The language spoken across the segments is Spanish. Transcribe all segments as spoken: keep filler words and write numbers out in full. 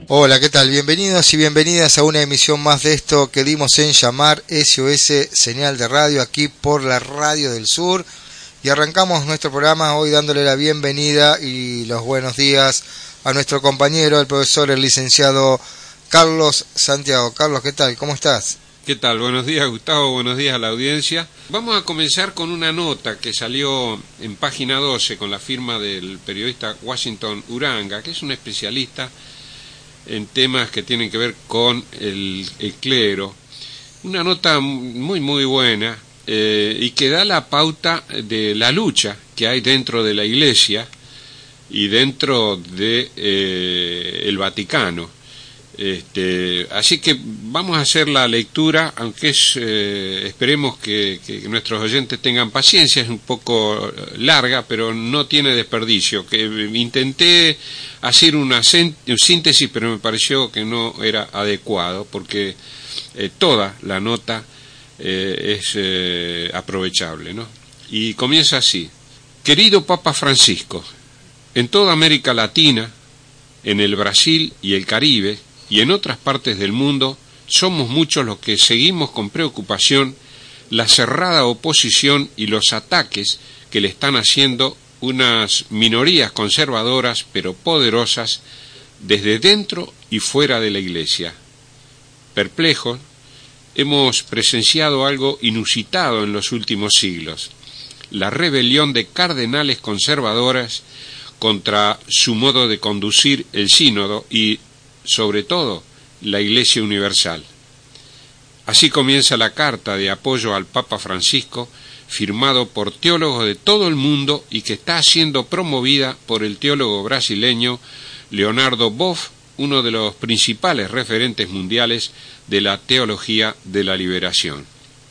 Hola, ¿qué tal? Bienvenidos y bienvenidas a una emisión más de esto que dimos en llamar S O S Señal de Radio, aquí por la Radio del Sur. Y arrancamos nuestro programa hoy dándole la bienvenida y los buenos días a nuestro compañero, el profesor, el licenciado Carlos Santiago. Carlos, ¿qué tal? ¿Cómo estás? ¿Qué tal? Buenos días, Gustavo, buenos días a la audiencia. Vamos a comenzar con una nota que salió en página doce con la firma del periodista Washington Uranga, que es un especialista en temas que tienen que ver con el, el clero. Una nota muy, muy buena eh, y que da la pauta de la lucha que hay dentro de la Iglesia y dentro de eh, el Vaticano. Este, así que vamos a hacer la lectura, aunque es, eh, esperemos que, que nuestros oyentes tengan paciencia, es un poco larga, pero no tiene desperdicio. Que intenté hacer una síntesis, pero me pareció que no era adecuado, porque eh, toda la nota eh, es eh, aprovechable, ¿no? Y comienza así: querido Papa Francisco, en toda América Latina, en el Brasil y el Caribe, y en otras partes del mundo, somos muchos los que seguimos con preocupación la cerrada oposición y los ataques que le están haciendo unas minorías conservadoras pero poderosas desde dentro y fuera de la Iglesia. Perplejos, hemos presenciado algo inusitado en los últimos siglos: la rebelión de cardenales conservadoras contra su modo de conducir el sínodo y, sobre todo, la Iglesia Universal. Así comienza la carta de apoyo al Papa Francisco, firmado por teólogos de todo el mundo y que está siendo promovida por el teólogo brasileño Leonardo Boff, uno de los principales referentes mundiales de la teología de la liberación.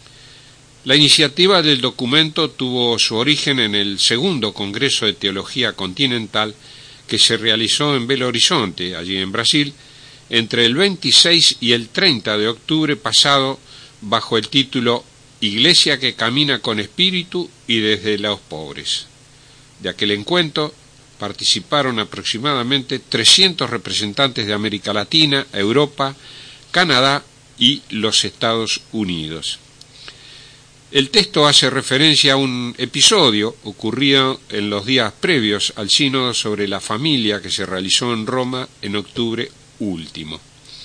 La iniciativa del documento tuvo su origen en el segundo Congreso de Teología Continental que se realizó en Belo Horizonte, allí en Brasil, entre el veintiséis y el treinta de octubre pasado, bajo el título Iglesia que camina con espíritu y desde los pobres. De aquel encuentro participaron aproximadamente trescientos representantes de América Latina, Europa, Canadá y los Estados Unidos. El texto hace referencia a un episodio ocurrido en los días previos al sínodo sobre la familia que se realizó en Roma en octubre último.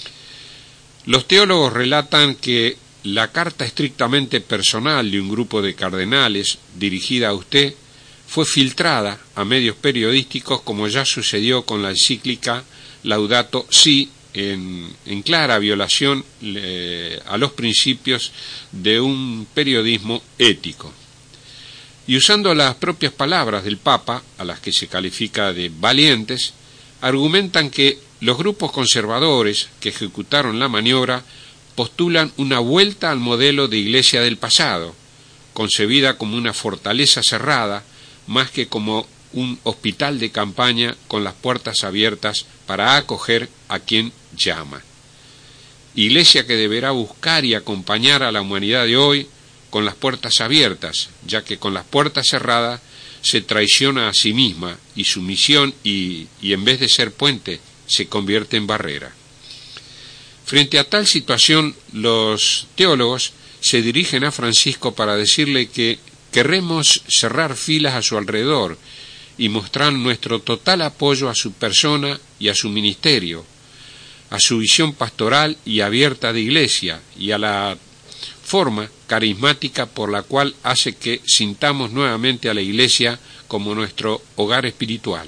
Los teólogos relatan que la carta estrictamente personal de un grupo de cardenales dirigida a usted fue filtrada a medios periodísticos, como ya sucedió con la encíclica Laudato Si, En, en clara violación eh, a los principios de un periodismo ético. Y usando las propias palabras del Papa, a las que se califica de valientes, argumentan que los grupos conservadores que ejecutaron la maniobra postulan una vuelta al modelo de iglesia del pasado, concebida como una fortaleza cerrada, más que como un hospital de campaña con las puertas abiertas para acoger a quien llama. Iglesia que deberá buscar y acompañar a la humanidad de hoy con las puertas abiertas, ya que con las puertas cerradas se traiciona a sí misma y su misión y, y en vez de ser puente se convierte en barrera. Frente a tal situación, los teólogos se dirigen a Francisco para decirle que queremos cerrar filas a su alrededor y mostrar nuestro total apoyo a su persona y a su ministerio, a su visión pastoral y abierta de iglesia y a la forma carismática por la cual hace que sintamos nuevamente a la iglesia como nuestro hogar espiritual.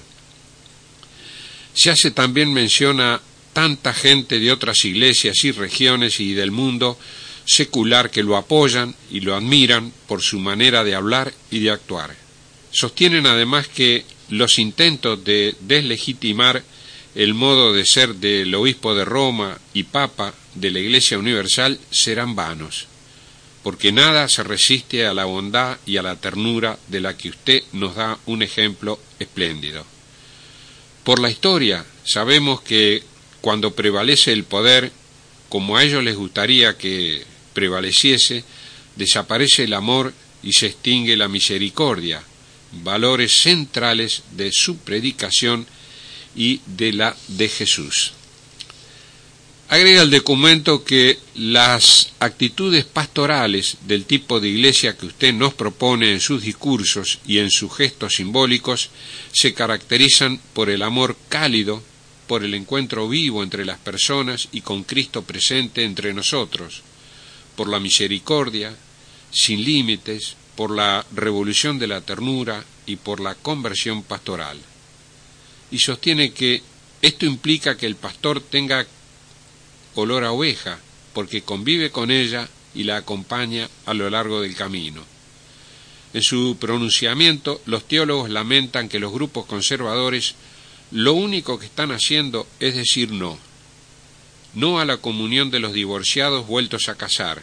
Se hace también mención a tanta gente de otras iglesias y regiones y del mundo secular que lo apoyan y lo admiran por su manera de hablar y de actuar. Sostienen además que los intentos de deslegitimar el modo de ser del obispo de Roma y papa de la Iglesia Universal serán vanos, porque nada se resiste a la bondad y a la ternura de la que usted nos da un ejemplo espléndido. Por la historia sabemos que cuando prevalece el poder, como a ellos les gustaría que prevaleciese, desaparece el amor y se extingue la misericordia, valores centrales de su predicación y de la de Jesús. Agrega el documento que las actitudes pastorales del tipo de iglesia que usted nos propone en sus discursos y en sus gestos simbólicos se caracterizan por el amor cálido, por el encuentro vivo entre las personas y con Cristo presente entre nosotros, por la misericordia, sin límites, por la revolución de la ternura y por la conversión pastoral. Y sostiene que esto implica que el pastor tenga olor a oveja, porque convive con ella y la acompaña a lo largo del camino. En su pronunciamiento, los teólogos lamentan que los grupos conservadores lo único que están haciendo es decir no. No a la comunión de los divorciados vueltos a casar.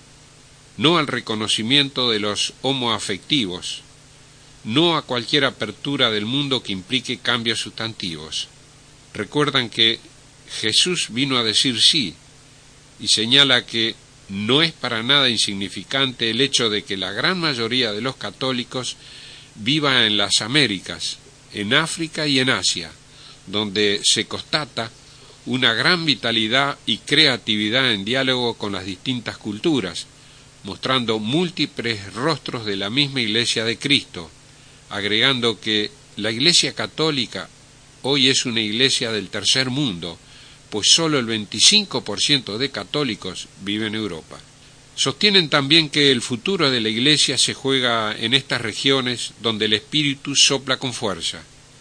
No al reconocimiento de los homoafectivos. No a cualquier apertura del mundo que implique cambios sustantivos. Recuerdan que Jesús vino a decir sí, y señala que no es para nada insignificante el hecho de que la gran mayoría de los católicos viva en las Américas, en África y en Asia, donde se constata una gran vitalidad y creatividad en diálogo con las distintas culturas, mostrando múltiples rostros de la misma Iglesia de Cristo, agregando que la Iglesia católica hoy es una iglesia del tercer mundo, pues solo el veinticinco por ciento de católicos vive en Europa. Sostienen también que el futuro de la Iglesia se juega en estas regiones donde el Espíritu sopla con fuerza.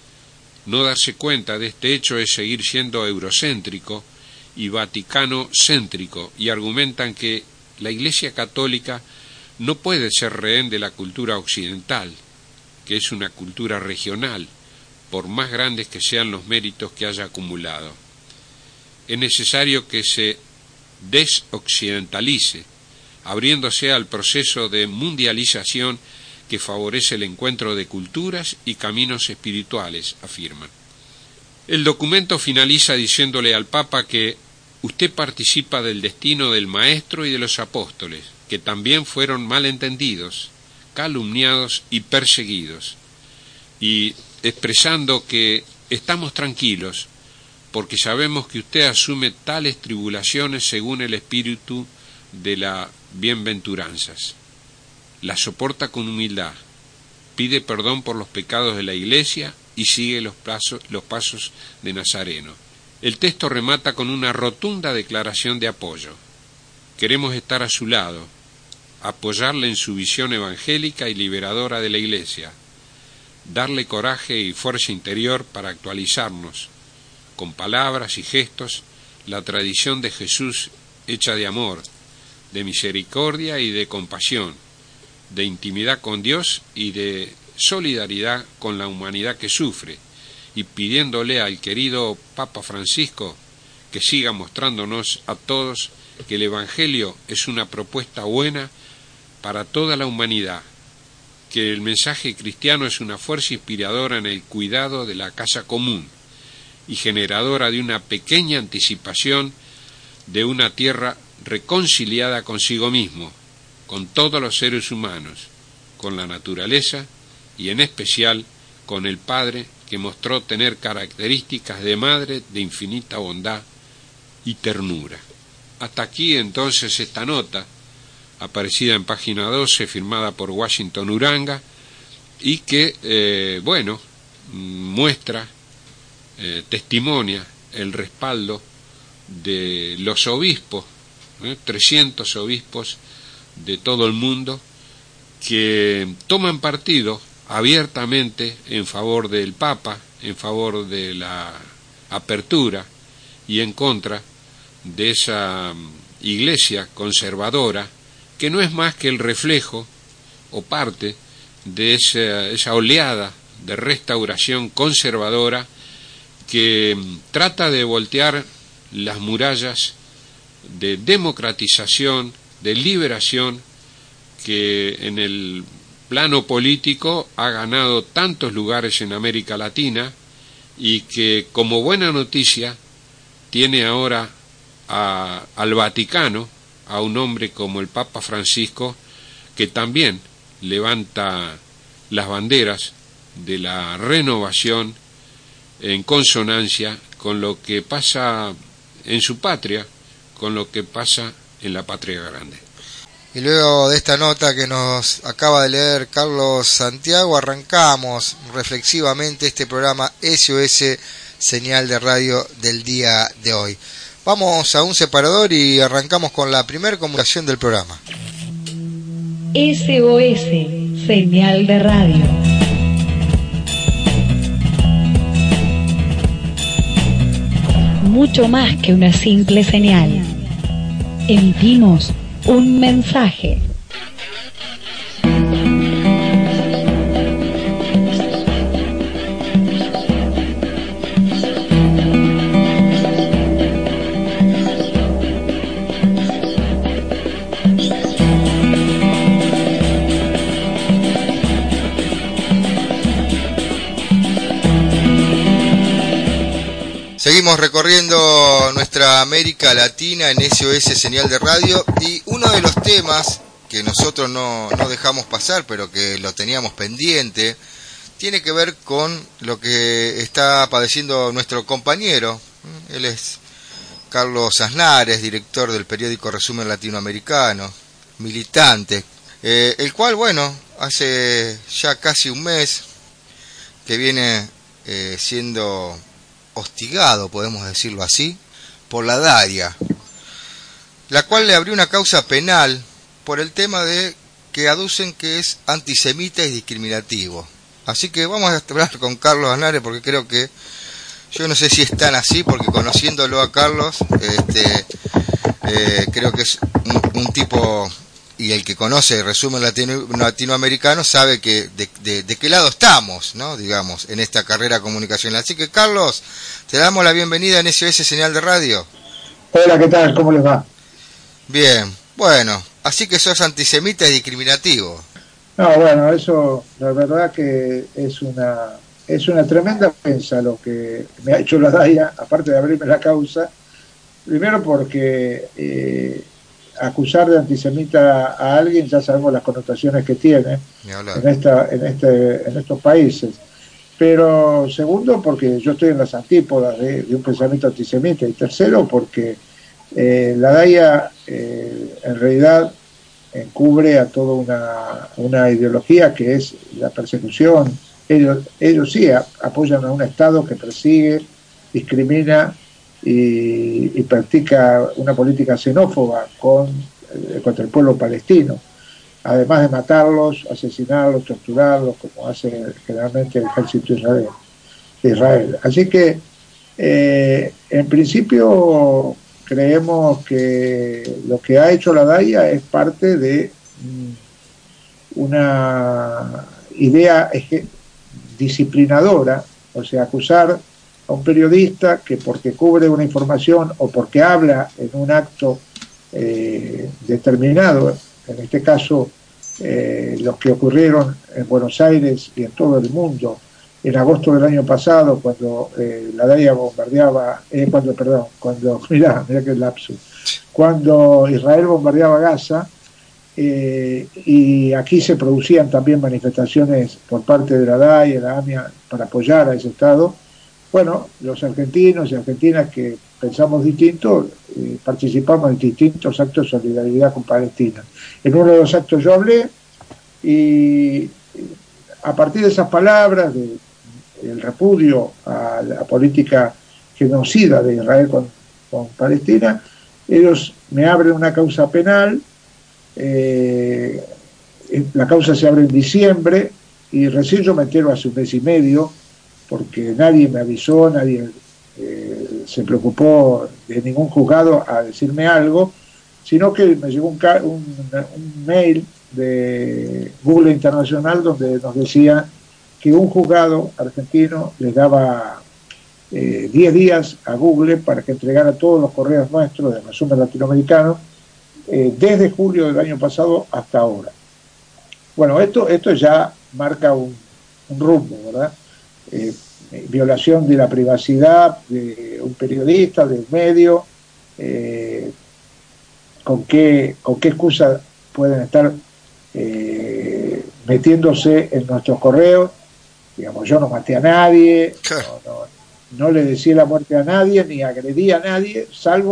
No darse cuenta de este hecho es seguir siendo eurocéntrico y vaticano-céntrico, y argumentan que la Iglesia católica no puede ser rehén de la cultura occidental, que es una cultura regional, por más grandes que sean los méritos que haya acumulado. Es necesario que se desoccidentalice, abriéndose al proceso de mundialización que favorece el encuentro de culturas y caminos espirituales, afirman. El documento finaliza diciéndole al Papa que usted participa del destino del Maestro y de los apóstoles, que también fueron malentendidos, calumniados y perseguidos, y expresando que estamos tranquilos, porque sabemos que usted asume tales tribulaciones según el espíritu de las bienaventuranzas. Las soporta con humildad, pide perdón por los pecados de la Iglesia y sigue los pasos, los pasos de Nazareno. El texto remata con una rotunda declaración de apoyo. Queremos estar a su lado, apoyarle en su visión evangélica y liberadora de la Iglesia, darle coraje y fuerza interior para actualizarnos, con palabras y gestos, la tradición de Jesús hecha de amor, de misericordia y de compasión, de intimidad con Dios y de solidaridad con la humanidad que sufre, y pidiéndole al querido Papa Francisco que siga mostrándonos a todos que el Evangelio es una propuesta buena para toda la humanidad, que el mensaje cristiano es una fuerza inspiradora en el cuidado de la casa común y generadora de una pequeña anticipación de una tierra reconciliada consigo mismo, con todos los seres humanos, con la naturaleza y en especial con el Padre, que mostró tener características de madre de infinita bondad y ternura. Hasta aquí entonces esta nota, aparecida en página doce, firmada por Washington Uranga, y que, eh, bueno, muestra, eh, testimonia el respaldo de los obispos, ¿eh? trescientos obispos de todo el mundo, que toman partido abiertamente en favor del Papa, en favor de la apertura y en contra de esa iglesia conservadora, que no es más que el reflejo o parte de esa, esa oleada de restauración conservadora que trata de voltear las murallas de democratización, de liberación, que en el plano político ha ganado tantos lugares en América Latina y que, como buena noticia, tiene ahora a, al Vaticano, a un hombre como el Papa Francisco, que también levanta las banderas de la renovación en consonancia con lo que pasa en su patria, con lo que pasa en la patria grande. Y luego de esta nota que nos acaba de leer Carlos Santiago, arrancamos reflexivamente este programa S O S Señal de Radio del día de hoy. Vamos a un separador y arrancamos con la primera comunicación del programa. S O S Señal de Radio. Mucho más que una simple señal. Emitimos un mensaje. Seguimos recorriendo nuestra América Latina en S O S Señal de Radio, y uno de los temas que nosotros no, no dejamos pasar, pero que lo teníamos pendiente, tiene que ver con lo que está padeciendo nuestro compañero. Él es Carlos Aznares, director del periódico Resumen Latinoamericano, militante, eh, el cual, bueno, hace ya casi un mes que viene eh, siendo hostigado, podemos decirlo así, por la DAIA, la cual le abrió una causa penal por el tema de que aducen que es antisemita y discriminativo. Así que vamos a hablar con Carlos Aznares, porque creo que, yo no sé si es tan así, porque conociéndolo a Carlos, este, eh, creo que es un, un tipo, y el que conoce Resumen Latino, Latinoamericano sabe que de, de, de qué lado estamos, ¿no? Digamos, en esta carrera comunicacional. Así que, Carlos, te damos la bienvenida en S O S Señal de Radio. Hola, ¿qué tal? ¿Cómo les va? Bien, bueno, así que sos antisemita y discriminativo. No, bueno, eso la verdad que es una es una tremenda ofensa lo que me ha hecho la DAIA, aparte de abrirme la causa. Primero porque eh, acusar de antisemita a alguien, ya sabemos las connotaciones que tiene en esta en este en estos países. Pero segundo, porque yo estoy en las antípodas de, de un pensamiento antisemita. Y tercero, porque eh, la DAIA eh, en realidad encubre a toda una, una ideología que es la persecución. Ellos, ellos sí a, apoyan a un Estado que persigue, discrimina y, y practica una política xenófoba con, eh, contra el pueblo palestino, además de matarlos, asesinarlos, torturarlos, como hace generalmente el ejército Israel, de Israel. Así que, eh, en principio, creemos que lo que ha hecho la DAIA es parte de mm, una idea disciplinadora, o sea, acusar a un periodista que porque cubre una información o porque habla en un acto eh, determinado, en este caso eh, los que ocurrieron en Buenos Aires y en todo el mundo en agosto del año pasado, cuando eh, la DAIA bombardeaba, eh, cuando, perdón, cuando, mirá, mirá que lapsus, cuando Israel bombardeaba Gaza, eh, y aquí se producían también manifestaciones por parte de la DAIA, la AMIA, para apoyar a ese Estado. Bueno, los argentinos y argentinas que pensamos distinto, eh, participamos en distintos actos de solidaridad con Palestina. En uno de los actos yo hablé, y a partir de esas palabras, de, el repudio a la política genocida de Israel con, con Palestina, ellos me abren una causa penal. Eh, la causa se abre en diciembre y recién yo me entero hace un mes y medio, porque nadie me avisó, nadie eh, se preocupó de ningún juzgado a decirme algo, sino que me llegó un, un, un mail de Google Internacional donde nos decía que un juzgado argentino les daba eh, diez días a Google para que entregara todos los correos nuestros de Resumen Latinoamericano eh, desde julio del año pasado hasta ahora. Bueno, esto, esto ya marca un, un rumbo, ¿verdad? Eh, violación de la privacidad de un periodista, del medio, eh, con qué, con qué excusa pueden estar eh, metiéndose en nuestros correos. Digamos, yo no maté a nadie, no, no, no le decía la muerte a nadie, ni agredí a nadie, salvo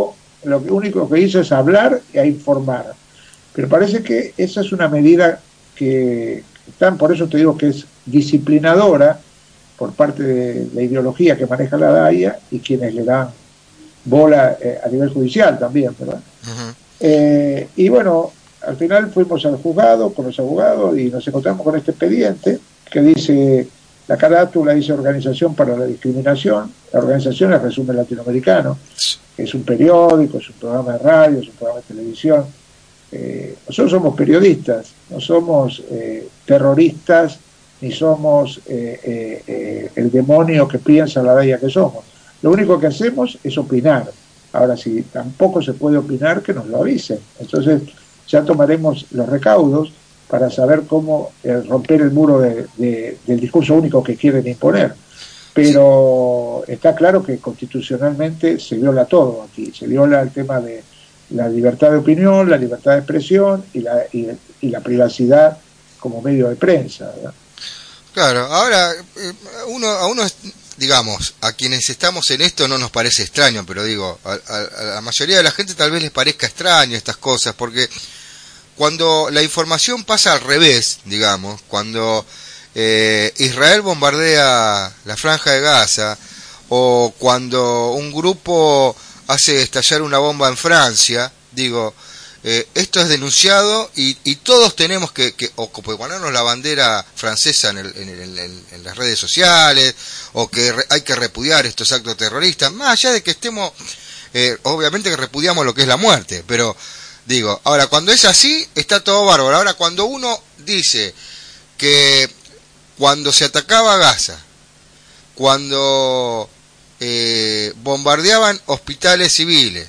lo único que hizo es hablar e informar. Pero parece que esa es una medida que están, por eso te digo que es disciplinadora por parte de la ideología que maneja la D A I A y quienes le dan bola eh, a nivel judicial también, ¿verdad? Uh-huh. Eh, y bueno, al final fuimos al juzgado con los abogados y nos encontramos con este expediente que dice, la carátula dice Organización para la Discriminación, la organización es Resumen Latinoamericano, es un periódico, es un programa de radio, es un programa de televisión. Eh, nosotros somos periodistas, no somos eh, terroristas, ni somos eh, eh, eh, el demonio que piensa la D A I A que somos. Lo único que hacemos es opinar. Ahora, si tampoco se puede opinar, que nos lo avisen. Entonces, ya tomaremos los recaudos para saber cómo eh, romper el muro de, de, del discurso único que quieren imponer. Pero está claro que constitucionalmente se viola todo aquí. Se viola el tema de la libertad de opinión, la libertad de expresión y la, y, y la privacidad como medio de prensa, ¿verdad? Claro, ahora, uno, a uno, digamos, a quienes estamos en esto no nos parece extraño, pero digo, a, a, a la mayoría de la gente tal vez les parezca extraño estas cosas, porque cuando la información pasa al revés, digamos, cuando eh, Israel bombardea la Franja de Gaza, o cuando un grupo hace estallar una bomba en Francia, digo, eh, esto es denunciado y, y todos tenemos que, que o ponernos la bandera francesa en, el, en, el, en, en las redes sociales, o que re, hay que repudiar estos actos terroristas, más allá de que estemos, eh, obviamente que repudiamos lo que es la muerte, pero digo, ahora cuando es así, está todo bárbaro. Ahora cuando uno dice que cuando se atacaba Gaza, cuando eh, bombardeaban hospitales civiles,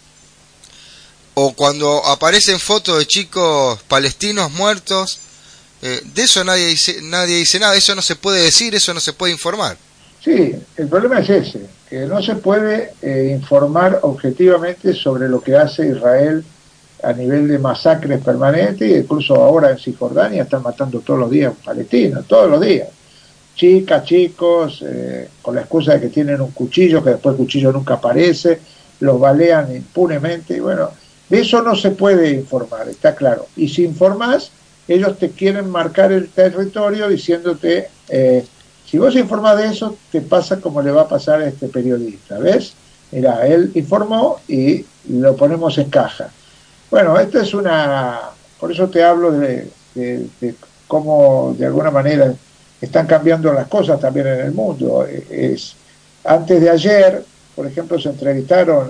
o cuando aparecen fotos de chicos palestinos muertos, eh, de eso nadie dice, nadie dice nada, eso no se puede decir, eso no se puede informar. Sí, el problema es ese, que no se puede eh, informar objetivamente sobre lo que hace Israel a nivel de masacres permanentes, y incluso ahora en Cisjordania están matando todos los días palestinos, todos los días. Chicas, chicos, eh, con la excusa de que tienen un cuchillo, que después el cuchillo nunca aparece, los balean impunemente, y bueno, de eso no se puede informar, está claro. Y si informás, ellos te quieren marcar el territorio diciéndote, eh, si vos informás de eso, te pasa como le va a pasar a este periodista, ¿ves? Mirá, él informó y lo ponemos en caja. Bueno, esta es una... Por eso te hablo de, de, de cómo, de alguna manera, están cambiando las cosas también en el mundo. Es, antes de ayer, por ejemplo, se entrevistaron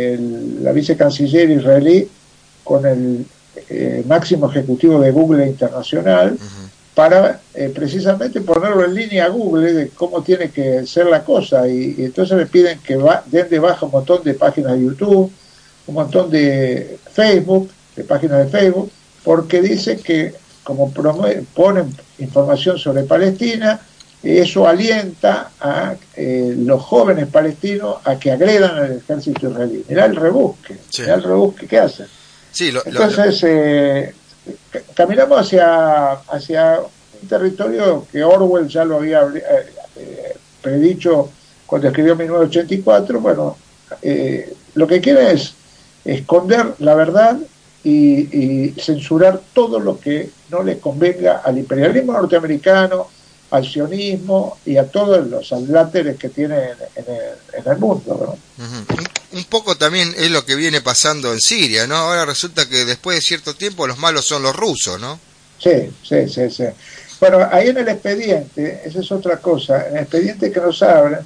el, la vicecanciller israelí con el eh, máximo ejecutivo de Google Internacional, uh-huh, para eh, precisamente ponerlo en línea a Google de cómo tiene que ser la cosa, y, y entonces me piden que va, den de baja un montón de páginas de YouTube, un montón de Facebook, de páginas de Facebook, porque dice que como ponen información sobre Palestina, eso alienta a eh, los jóvenes palestinos a que agredan al ejército israelí. Mirá el rebusque, sí. Mirá el rebusque que hacen. Sí, lo, Entonces, lo, lo... Eh, caminamos hacia, hacia un territorio que Orwell ya lo había eh, predicho cuando escribió mil novecientos ochenta y cuatro. Bueno, eh, lo que quiere es esconder la verdad y, y censurar todo lo que no le convenga al imperialismo norteamericano, al sionismo y a todos los adláteres que tiene en, en, el, en el mundo, ¿no? Uh-huh. Un, un poco también es lo que viene pasando en Siria, ¿no? Ahora resulta que después de cierto tiempo los malos son los rusos, ¿no? Sí, sí, sí, sí. Bueno, ahí en el expediente, esa es otra cosa, en el expediente que nos hablan,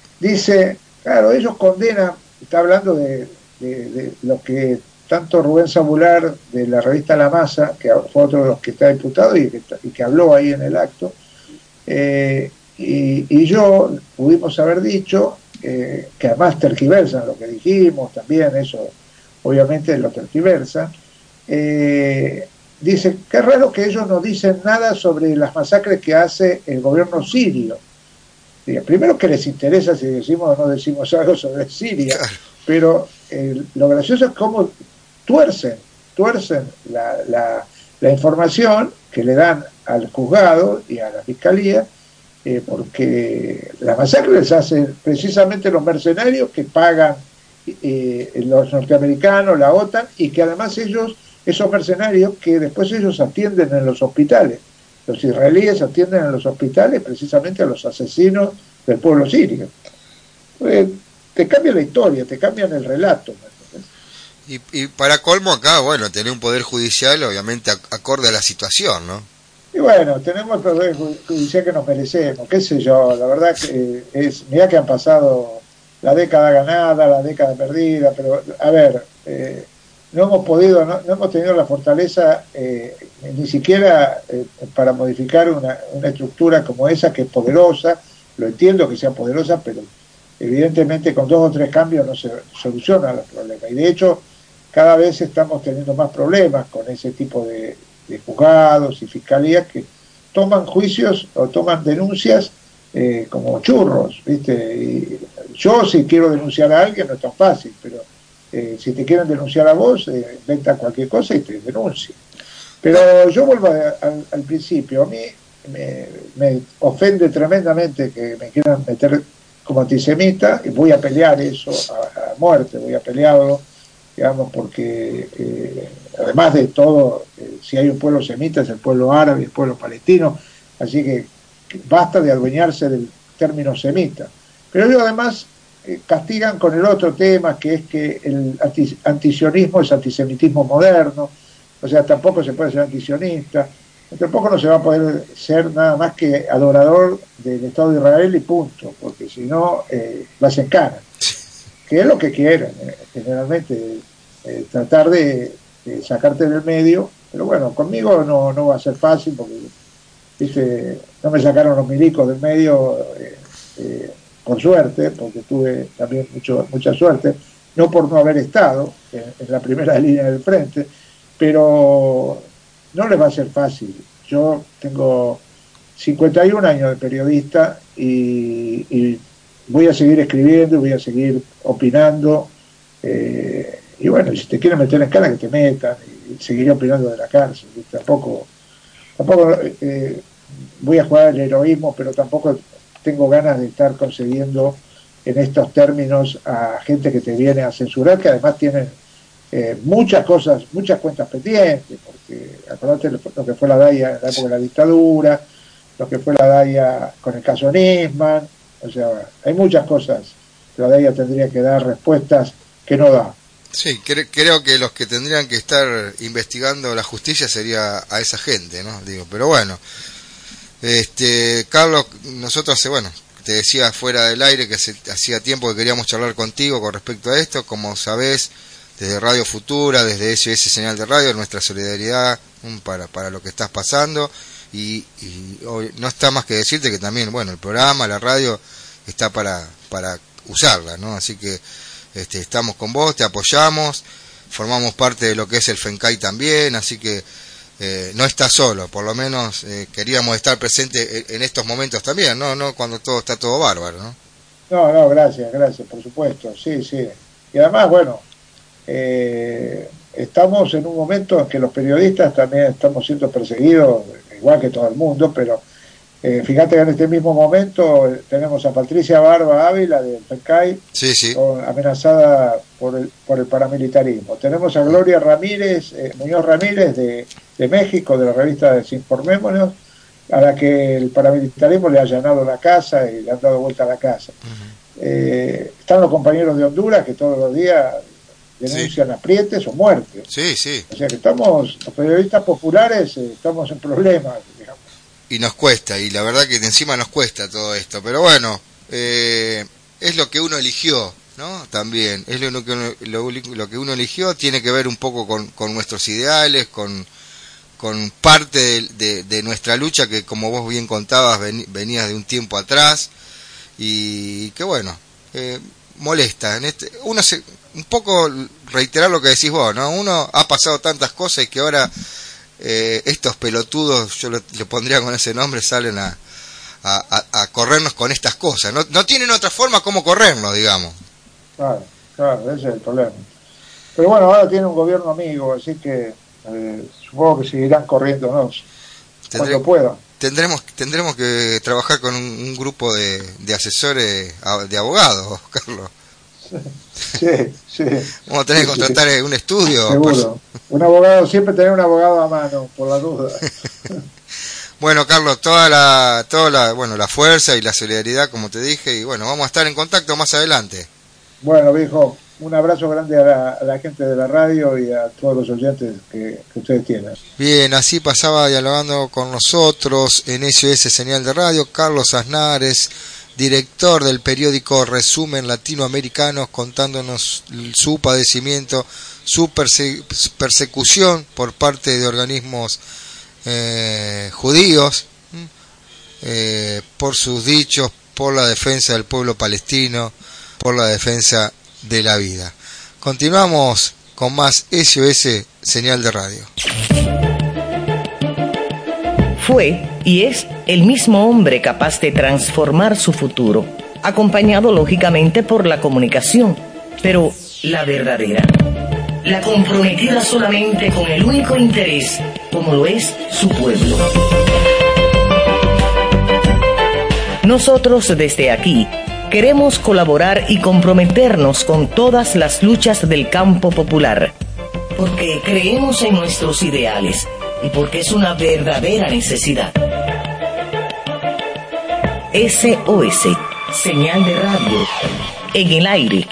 dice, claro, ellos condenan, está hablando de, de, de lo que tanto Rubén Sabular de la revista La Masa, que fue otro de los que está diputado y que, y que habló ahí en el acto, eh, y, y yo pudimos haber dicho, eh, que además tergiversan lo que dijimos, también eso obviamente lo tergiversan, eh, dice, qué raro que ellos no dicen nada sobre las masacres que hace el gobierno sirio. Diga, primero que les interesa si decimos o no decimos algo sobre Siria, pero eh, lo gracioso es cómo tuercen, tuercen la, la, la información que le dan al juzgado y a la fiscalía, eh, porque las masacres las hacen precisamente los mercenarios que pagan eh, los norteamericanos, la OTAN, y que además ellos, esos mercenarios, que después ellos atienden en los hospitales. Los israelíes atienden en los hospitales precisamente a los asesinos del pueblo sirio. Pues, te cambia la historia, te cambian el relato. Y, y para colmo acá, bueno, tener un poder judicial obviamente acorde a la situación, ¿no? Y bueno, tenemos el poder judicial que nos merecemos, qué sé yo, la verdad que es, mirá que han pasado la década ganada, la década perdida, pero a ver, eh, no hemos podido, no, no hemos tenido la fortaleza eh, ni siquiera eh, para modificar una, una estructura como esa que es poderosa, lo entiendo que sea poderosa, pero evidentemente con dos o tres cambios no se solucionan los problemas, y de hecho cada vez estamos teniendo más problemas con ese tipo de, de juzgados y fiscalías que toman juicios o toman denuncias eh, como churros, ¿viste? Y yo si quiero denunciar a alguien no es tan fácil, pero eh, si te quieren denunciar a vos, eh, inventan cualquier cosa y te denuncian. Pero yo vuelvo a, a, al principio, a mí me, me ofende tremendamente que me quieran meter como antisemita, y voy a pelear eso a, a muerte, voy a pelearlo, digamos, porque eh, además de todo, eh, si hay un pueblo semita es el pueblo árabe, el pueblo palestino, así que, que basta de adueñarse del término semita. Pero ellos además eh, castigan con el otro tema, que es que el anti, antisionismo es antisemitismo moderno, o sea, tampoco se puede ser antisionista, tampoco no se va a poder ser nada más que adorador del Estado de Israel y punto, porque si no, eh, las encaran, que es lo que quieren, eh, generalmente, eh, tratar de, de sacarte del medio, pero bueno, conmigo no, no va a ser fácil, porque dice, no me sacaron los milicos del medio, eh, eh, por suerte, porque tuve también mucho, mucha suerte, no por no haber estado en, en la primera línea del frente, pero no les va a ser fácil. Yo tengo cincuenta y un años de periodista y, y voy a seguir escribiendo, voy a seguir opinando, eh, y bueno, si te quieren meter en cara, que te metan, y seguiré opinando de la cárcel. Y tampoco, tampoco eh, voy a jugar el heroísmo, pero tampoco tengo ganas de estar concediendo en estos términos a gente que te viene a censurar, que además tienen eh, muchas cosas, muchas cuentas pendientes, porque acordate lo que fue la DAIA en la época de la dictadura, lo que fue la DAIA con el caso Nisman, o sea, hay muchas cosas que la DAIA tendría que dar respuestas que no da. Sí, cre creo que los que tendrían que estar investigando la justicia sería a esa gente, ¿no? Digo, pero bueno, este, Carlos, nosotros hace, bueno, te decía fuera del aire que hace, hacía tiempo que queríamos charlar contigo con respecto a esto, como sabés, desde Radio Futura, desde S O S Señal de Radio, nuestra solidaridad um, para, para lo que estás pasando, y, y hoy, no está más que decirte que también, bueno, el programa, la radio, está para, para usarla, ¿no? Así que este, estamos con vos, te apoyamos, formamos parte de lo que es el FENCAI también, así que eh, no estás solo, por lo menos eh, queríamos estar presentes en estos momentos también, ¿no? No cuando todo está todo bárbaro, ¿no? No, no, gracias, gracias, por supuesto, sí, sí. Y además, bueno, eh, estamos en un momento en que los periodistas también estamos siendo perseguidos, igual que todo el mundo, pero eh, fíjate que en este mismo momento eh, tenemos a Patricia Barba Ávila del FENCAI, sí, sí, con, amenazada por el, por el paramilitarismo. Tenemos a Gloria Ramírez, eh, Muñoz Ramírez de, de México, de la revista Desinformémonos, a la que el paramilitarismo le ha allanado la casa y le han dado vuelta a la casa. Uh-huh. eh, están los compañeros de Honduras que todos los días denuncian sí. aprietes o muertes. Sí, sí. O sea que estamos, los periodistas populares, eh, estamos en problemas, digamos. Y nos cuesta, y la verdad que encima nos cuesta todo esto, pero bueno, eh, es lo que uno eligió, ¿no? También, es lo que uno, lo, lo que uno eligió, tiene que ver un poco con, con nuestros ideales, con, con parte de, de, de nuestra lucha, que como vos bien contabas, ven, venías de un tiempo atrás, y que bueno, eh, molesta, en este, uno se, un poco reiterar lo que decís vos, ¿no? Uno ha pasado tantas cosas y que ahora eh, estos pelotudos, yo le, le pondría con ese nombre, salen a, a, a corrernos con estas cosas. No, no tienen otra forma como corrernos, digamos. Claro, claro, ese es el problema. Pero bueno, ahora tiene un gobierno amigo, así que eh, supongo que seguirán corriéndonos Tendré, cuando puedan. Tendremos, tendremos que trabajar con un, un grupo de, de asesores, de abogados, Carlos. Sí, sí. Vamos a tener que contratar sí. un estudio. Seguro. Un abogado, siempre tener un abogado a mano, por la duda. Bueno, Carlos, toda la, toda la, bueno, la fuerza y la solidaridad, como te dije, y bueno, vamos a estar en contacto más adelante. Bueno, viejo, un abrazo grande a la, a la gente de la radio y a todos los oyentes que, que ustedes tienen. Bien, así pasaba dialogando con nosotros en S O S Señal de Radio, Carlos Aznares, director del periódico Resumen Latinoamericano, contándonos su padecimiento, su perse- persecución por parte de organismos eh, judíos, eh, por sus dichos, por la defensa del pueblo palestino, por la defensa de la vida. Continuamos con más S O S Señal de Radio. Fue y es el mismo hombre capaz de transformar su futuro, acompañado lógicamente por la comunicación, pero la verdadera, la comprometida solamente con el único interés, como lo es su pueblo. Nosotros desde aquí queremos colaborar y comprometernos con todas las luchas del campo popular, porque creemos en nuestros ideales y porque es una verdadera necesidad. S O S, Señal de Radio, en el aire.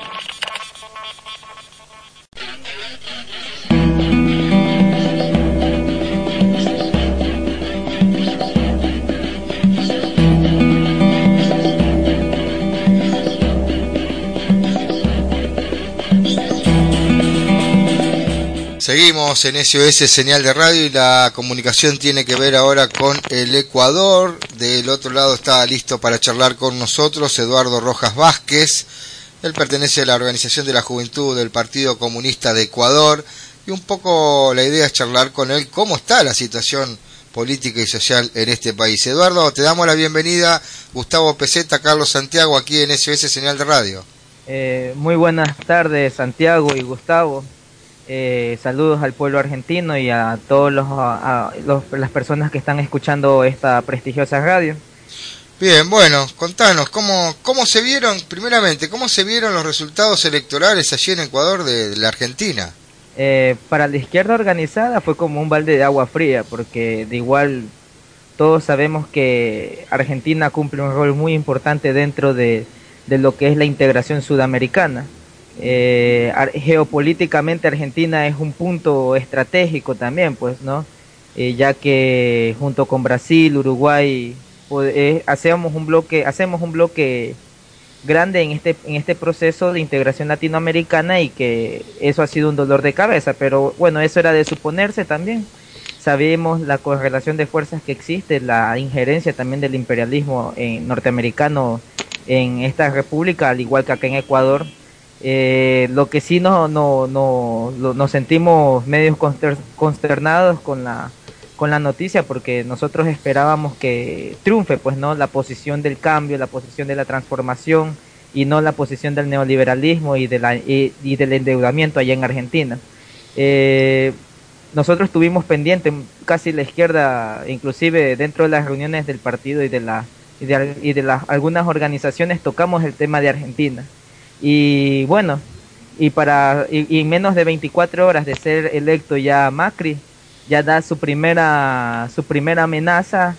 Seguimos en S O S Señal de Radio y la comunicación tiene que ver ahora con el Ecuador. Del otro lado está listo para charlar con nosotros Eduardo Rojas Vázquez. Él pertenece a la Organización de la Juventud del Partido Comunista de Ecuador y un poco la idea es charlar con él cómo está la situación política y social en este país. Eduardo, te damos la bienvenida. Gustavo Peseta, Carlos Santiago, aquí en S O S Señal de Radio. Eh, muy buenas tardes, Santiago y Gustavo. Eh, saludos al pueblo argentino y a todos los, a, a los, las personas que están escuchando esta prestigiosa radio. Bien, bueno, contanos, ¿cómo, cómo se vieron, primeramente, cómo se vieron los resultados electorales allí en Ecuador de, de la Argentina? Eh, para la izquierda organizada fue como un balde de agua fría, porque de igual todos sabemos que Argentina cumple un rol muy importante dentro de, de lo que es la integración sudamericana. Eh, geopolíticamente Argentina es un punto estratégico también, pues, ¿no? Eh, ya que junto con Brasil, Uruguay, pues, eh, hacemos un bloque, hacemos un bloque grande en este en este proceso de integración latinoamericana y que eso ha sido un dolor de cabeza, pero bueno, eso era de suponerse también. Sabemos la correlación de fuerzas que existe, la injerencia también del imperialismo en, norteamericano en esta república, al igual que acá en Ecuador. Eh, lo que sí no, no, no, lo, nos sentimos medios conster, consternados con la con la noticia, porque nosotros esperábamos que triunfe, pues, no, la posición del cambio, la posición de la transformación y no la posición del neoliberalismo y de la y, y del endeudamiento allá en Argentina. Eh, nosotros estuvimos pendientes, casi la izquierda, inclusive dentro de las reuniones del partido y de la y de, y de las algunas organizaciones tocamos el tema de Argentina. Y bueno, y para y, y en menos de veinticuatro horas de ser electo ya Macri, ya da su primera su primera amenaza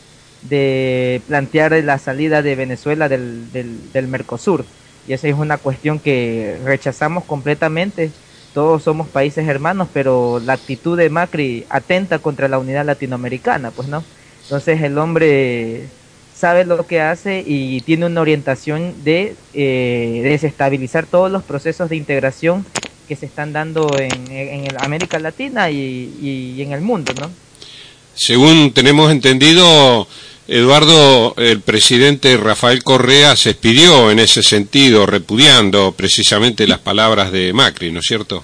de plantear la salida de Venezuela del, del, del Mercosur. Y esa es una cuestión que rechazamos completamente. Todos somos países hermanos, pero la actitud de Macri atenta contra la unidad latinoamericana, pues, ¿no? Entonces el hombre sabe lo que hace y tiene una orientación de eh, desestabilizar todos los procesos de integración que se están dando en, en América Latina y, y en el mundo, ¿no? Según tenemos entendido, Eduardo, el presidente Rafael Correa se expidió en ese sentido, repudiando precisamente las palabras de Macri, ¿no es cierto?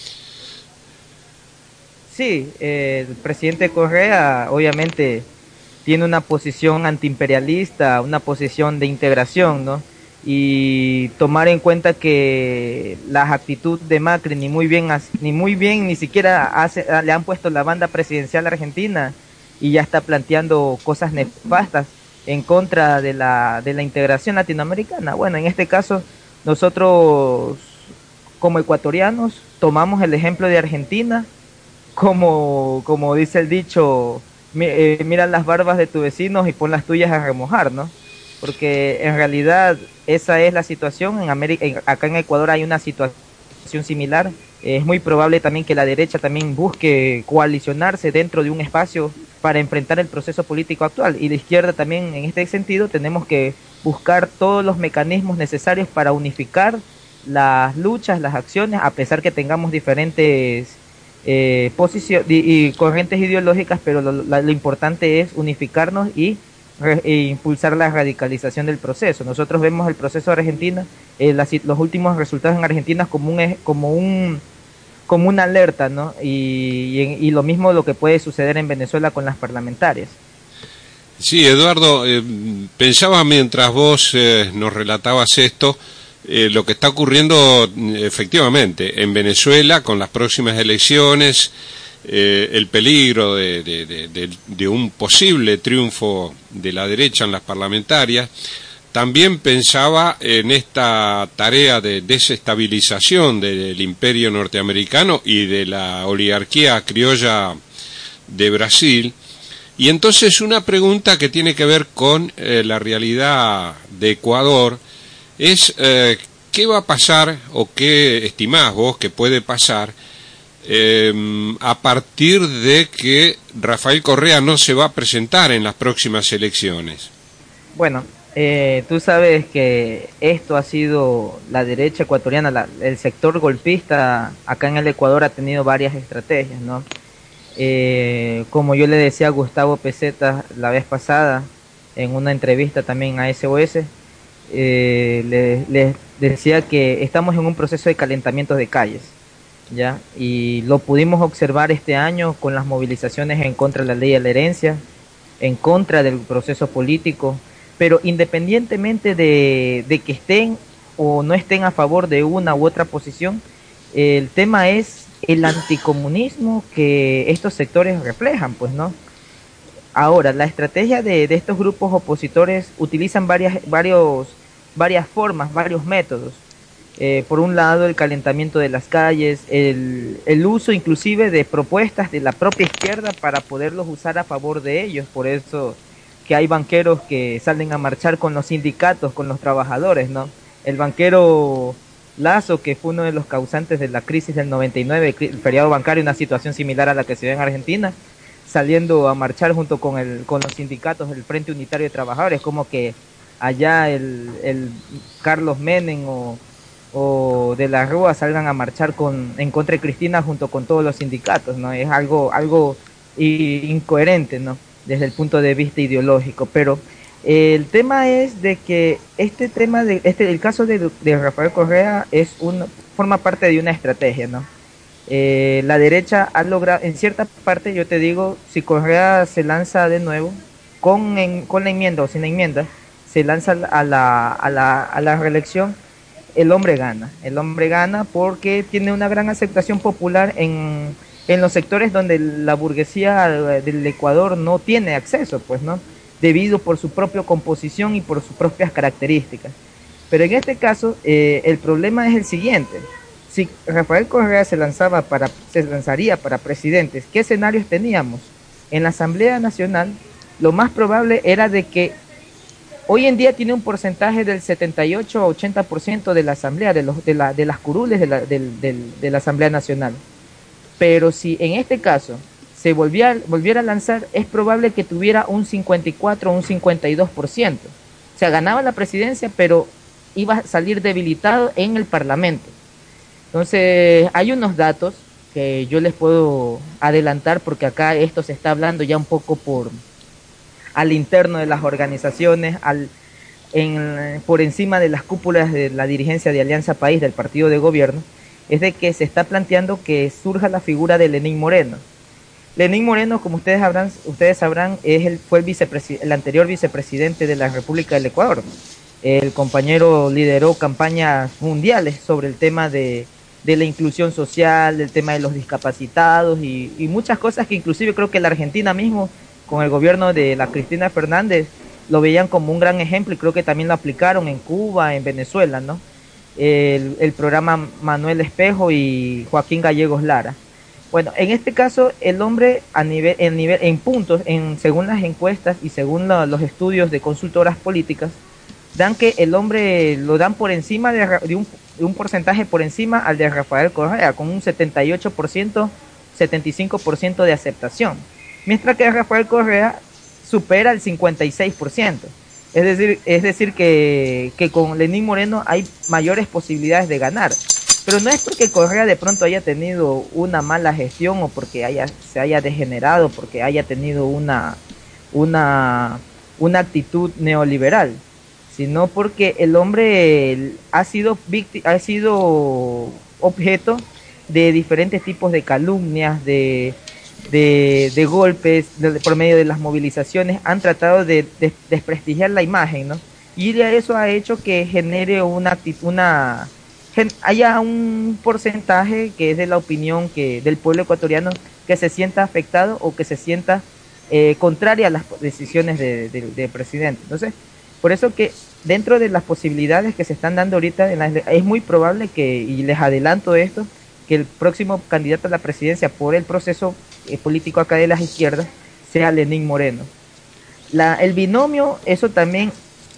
Sí, eh, el presidente Correa obviamente tiene una posición antiimperialista, una posición de integración, ¿no? Y tomar en cuenta que las actitudes de Macri ni muy bien, ni muy bien, ni siquiera hace, le han puesto la banda presidencial argentina y ya está planteando cosas nefastas en contra de la de la integración latinoamericana. Bueno, en este caso nosotros como ecuatorianos tomamos el ejemplo de Argentina, como, como dice el dicho, mi, eh, mira las barbas de tus vecinos y pon las tuyas a remojar, ¿no? Porque en realidad esa es la situación. En América, en, acá en Ecuador hay una situación similar. Es muy probable también que la derecha también busque coalicionarse dentro de un espacio para enfrentar el proceso político actual, y la izquierda también en este sentido tenemos que buscar todos los mecanismos necesarios para unificar las luchas, las acciones, a pesar que tengamos diferentes eh, posiciones y, y corrientes ideológicas, pero lo, lo, lo importante es unificarnos y re, e impulsar la radicalización del proceso. Nosotros vemos el proceso de Argentina, eh, las, los últimos resultados en Argentina como un como un como una alerta, ¿no? Y, y, y lo mismo lo que puede suceder en Venezuela con las parlamentarias. Sí, Eduardo, eh, pensaba mientras vos eh, nos relatabas esto, eh, lo que está ocurriendo efectivamente en Venezuela con las próximas elecciones, eh, el peligro de, de, de, de, de un posible triunfo de la derecha en las parlamentarias. También pensaba en esta tarea de desestabilización del imperio norteamericano y de la oligarquía criolla de Brasil. Y entonces una pregunta que tiene que ver con eh, la realidad de Ecuador es eh, ¿qué va a pasar o qué estimás vos que puede pasar eh, a partir de que Rafael Correa no se va a presentar en las próximas elecciones? Bueno, Eh, tú sabes que esto ha sido la derecha ecuatoriana, la, el sector golpista acá en el Ecuador ha tenido varias estrategias, ¿no? Eh, como yo le decía a Gustavo Pezeta la vez pasada, en una entrevista también a S O S, eh, les le decía que estamos en un proceso de calentamiento de calles, ¿ya? Y lo pudimos observar este año con las movilizaciones en contra de la ley de la herencia, en contra del proceso político. Pero independientemente de, de que estén o no estén a favor de una u otra posición, el tema es el anticomunismo que estos sectores reflejan, pues, ¿no? Ahora, la estrategia de, de estos grupos opositores utilizan varias, varios, varias formas, varios métodos. Eh, por un lado, el calentamiento de las calles, el, el uso inclusive de propuestas de la propia izquierda para poderlos usar a favor de ellos. Por eso que hay banqueros que salen a marchar con los sindicatos, con los trabajadores, ¿no? El banquero Lazo, que fue uno de los causantes de la crisis del noventa y nueve, el feriado bancario, una situación similar a la que se ve en Argentina, saliendo a marchar junto con el con los sindicatos del Frente Unitario de Trabajadores, como que allá el, el Carlos Menem o, o de la Rúa salgan a marchar con en contra de Cristina junto con todos los sindicatos, ¿no? Es algo algo incoherente, ¿no? Desde el punto de vista ideológico, pero eh, el tema es de que este tema de este el caso de, de Rafael Correa es un forma parte de una estrategia, ¿no? Eh, la derecha ha logrado, en cierta parte, yo te digo, si Correa se lanza de nuevo con en, con la enmienda o sin la enmienda, se lanza a la a la a la reelección, el hombre gana, el hombre gana porque tiene una gran aceptación popular en en los sectores donde la burguesía del Ecuador no tiene acceso, pues, ¿no? Debido por su propia composición y por sus propias características. Pero en este caso, eh, el problema es el siguiente. Si Rafael Correa se lanzaba para, se lanzaría para presidentes, ¿qué escenarios teníamos? En la Asamblea Nacional, lo más probable era de que hoy en día tiene un porcentaje del setenta y ocho a ochenta por ciento de la Asamblea, de, los, de, la, de las curules de la, del, del, de la Asamblea Nacional. Pero si en este caso se volviera, volviera a lanzar, es probable que tuviera un cincuenta y cuatro o un cincuenta y dos por ciento. O sea, ganaba la presidencia, pero iba a salir debilitado en el Parlamento. Entonces, hay unos datos que yo les puedo adelantar, porque acá esto se está hablando ya un poco por al interno de las organizaciones, al, en, por encima de las cúpulas de la dirigencia de Alianza País, del partido de gobierno, es de que se está planteando que surja la figura de Lenín Moreno. Lenín Moreno, como ustedes sabrán, ustedes sabrán es el, fue el, vicepresi- el anterior vicepresidente de la República del Ecuador. El compañero lideró campañas mundiales sobre el tema de, de la inclusión social, del tema de los discapacitados y, y muchas cosas que inclusive creo que la Argentina mismo, con el gobierno de la Cristina Fernández, lo veían como un gran ejemplo y creo que también lo aplicaron en Cuba, en Venezuela, ¿no? el, el programa Manuel Espejo y Joaquín Gallegos Lara. Bueno, en este caso el hombre a nivel, en nivel, en puntos, en según las encuestas y según la, los estudios de consultoras políticas, dan que el hombre lo dan por encima de, de, un, de un porcentaje por encima al de Rafael Correa, con un setenta y ocho por ciento, setenta y cinco por ciento de aceptación, mientras que Rafael Correa supera el cincuenta y seis por ciento. Es decir, es decir que, que con Lenín Moreno hay mayores posibilidades de ganar. Pero no es porque Correa de pronto haya tenido una mala gestión o porque haya, se haya degenerado, porque haya tenido una, una, una actitud neoliberal, sino porque el hombre ha sido, víctima, ha sido objeto de diferentes tipos de calumnias, de, de, de golpes, de, por medio de las movilizaciones, han tratado de, de desprestigiar la imagen, ¿no? Y eso ha hecho que genere una, una haya un porcentaje que es de la opinión que del pueblo ecuatoriano que se sienta afectado o que se sienta eh, contraria a las decisiones del de, de presidente. Entonces, por eso que dentro de las posibilidades que se están dando ahorita, en la, es muy probable que, y les adelanto esto, que el próximo candidato a la presidencia por el proceso eh, político acá de las izquierdas sea Lenín Moreno. La, el binomio, eso también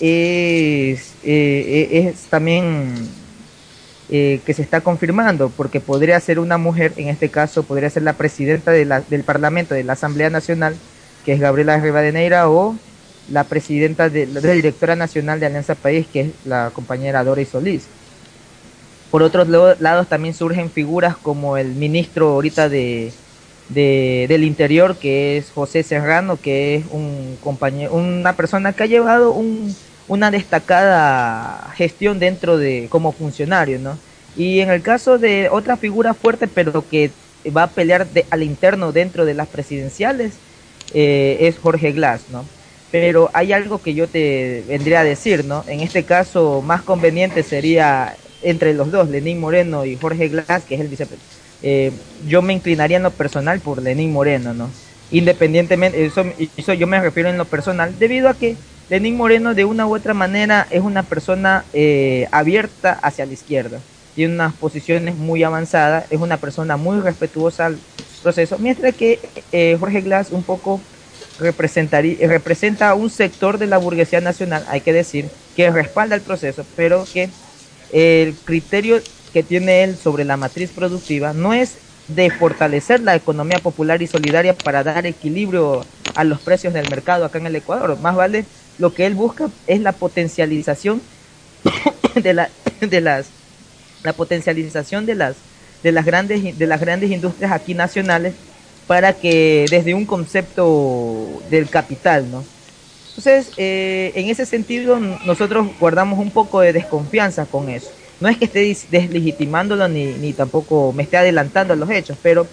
es, eh, es también... Eh, que se está confirmando, porque podría ser una mujer, en este caso podría ser la presidenta de la, del Parlamento, de la Asamblea Nacional, que es Gabriela Rivadeneira, o la presidenta de la directora nacional de Alianza País, que es la compañera Doris Solís. Por otros lados también surgen figuras como el ministro ahorita de, de del Interior, que es José Serrano, que es un compañero, una persona que ha llevado un una destacada gestión dentro de como funcionario, ¿no? Y en el caso de otra figura fuerte, pero que va a pelear de, al interno dentro de las presidenciales, eh, es Jorge Glass, ¿no? Pero hay algo que yo te vendría a decir, ¿no? En este caso, más conveniente sería entre los dos, Lenín Moreno y Jorge Glass, que es el vicepresidente. Eh, yo me inclinaría en lo personal por Lenín Moreno, ¿no? Independientemente, eso, eso yo me refiero en lo personal, debido a que Lenín Moreno de una u otra manera es una persona eh, abierta hacia la izquierda, tiene unas posiciones muy avanzadas, es una persona muy respetuosa al proceso, mientras que eh, Jorge Glass un poco representaría, representa un sector de la burguesía nacional, hay que decir, que respalda el proceso, pero que el criterio que tiene él sobre la matriz productiva no es de fortalecer la economía popular y solidaria para dar equilibrio a los precios del mercado acá en el Ecuador, más vale lo que él busca es la potencialización de la de las la potencialización de las de las grandes de las grandes industrias aquí nacionales para que desde un concepto del capital, ¿no? Entonces, eh, en ese sentido nosotros guardamos un poco de desconfianza con eso. No es que esté deslegitimándolo ni, ni tampoco me esté adelantando a los hechos, pero